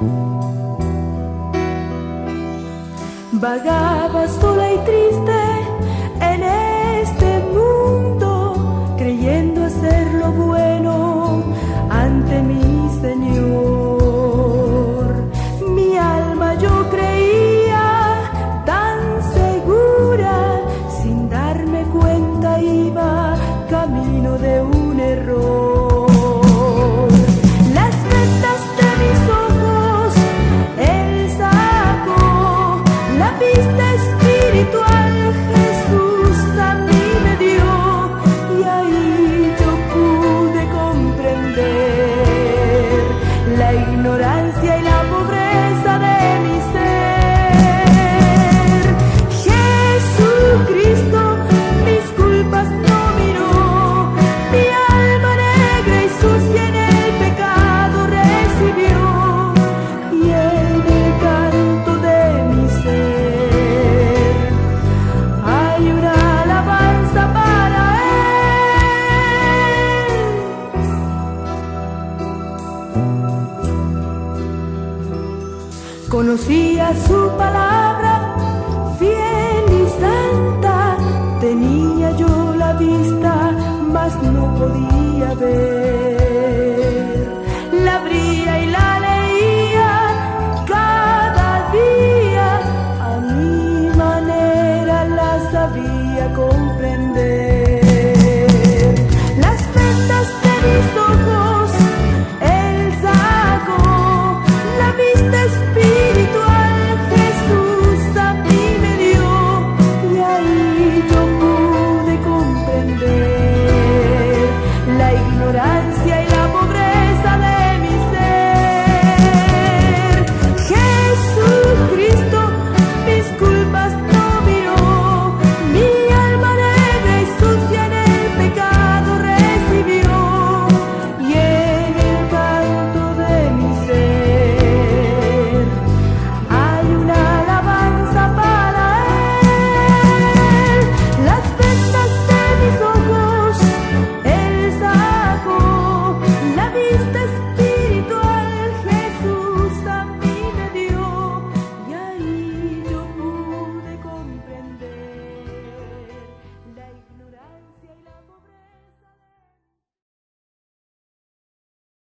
Vagaba sola y triste en este mundo, creyendo hacer lo bueno ante mi Señor. Mi alma yo creía tan segura, sin darme cuenta iba camino de un error. Las vendas de mis ojos Él sacó, la vista espiritual Jesús a mí me dio, y ahí yo pude comprender la ignorancia y la pobreza de mi ser. Jesucristo mis culpas no miró, mi alma negra y sucia en el pecado recibió, y en el canto de mi ser hay una alabanza para Él. Conocía su palabra fiel y santa, tenía yo la vista, mas no podía ver. La abría y la leía cada día, a mi manera la sabía comprender. Las vendas de mis ojos Él sacó, la vista espiritual Jesús a mí me dio, y ahí yo pude comprender la ignorancia y la pobreza de mi ser. Jesucristo mis culpas no miró, mi alma negra y sucia en el pecado recibió, y en el canto de mi ser hay una alabanza para Él. Las vendas de mis ojos Él sacó, la vista espiritual